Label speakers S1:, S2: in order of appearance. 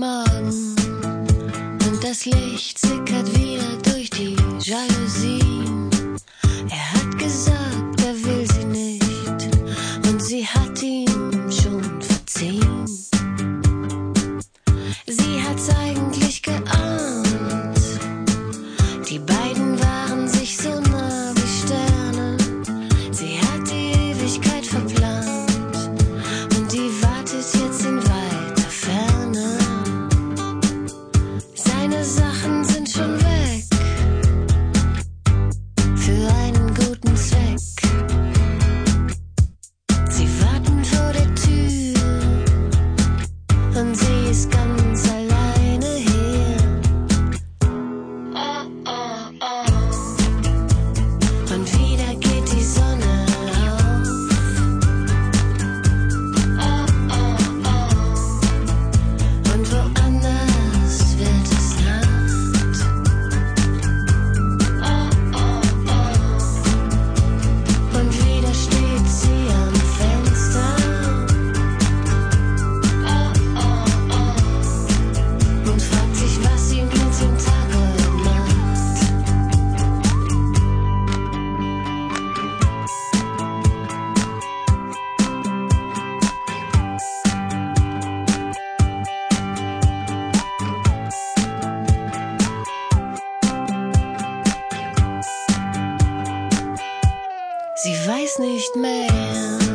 S1: Morgen und das Licht sickert wieder durch die Jalousien. Er hat gesagt, er will sie nicht und sie hat ihm schon verziehen. Sie hat's eigentlich geahnt, die beiden waren sich so nah wie Sterne. Sie hat die Ewigkeit verplant und die wartet jetzt in weiter Ferne. Seine Sachen sind schon weg, für einen guten Zweck. Sie warten vor der Tür und sie ist ganz alleine hier. Oh, oh, oh. Und wieder geht die Sonne auf. Oh, oh, oh. Und woanders wird es Nacht. Oh, oh, oh. Und wieder steht sie am Fenster. Oh, oh, oh. Und fragt sich, was sie mit dem Tag heute macht. Sie weiß nicht mehr,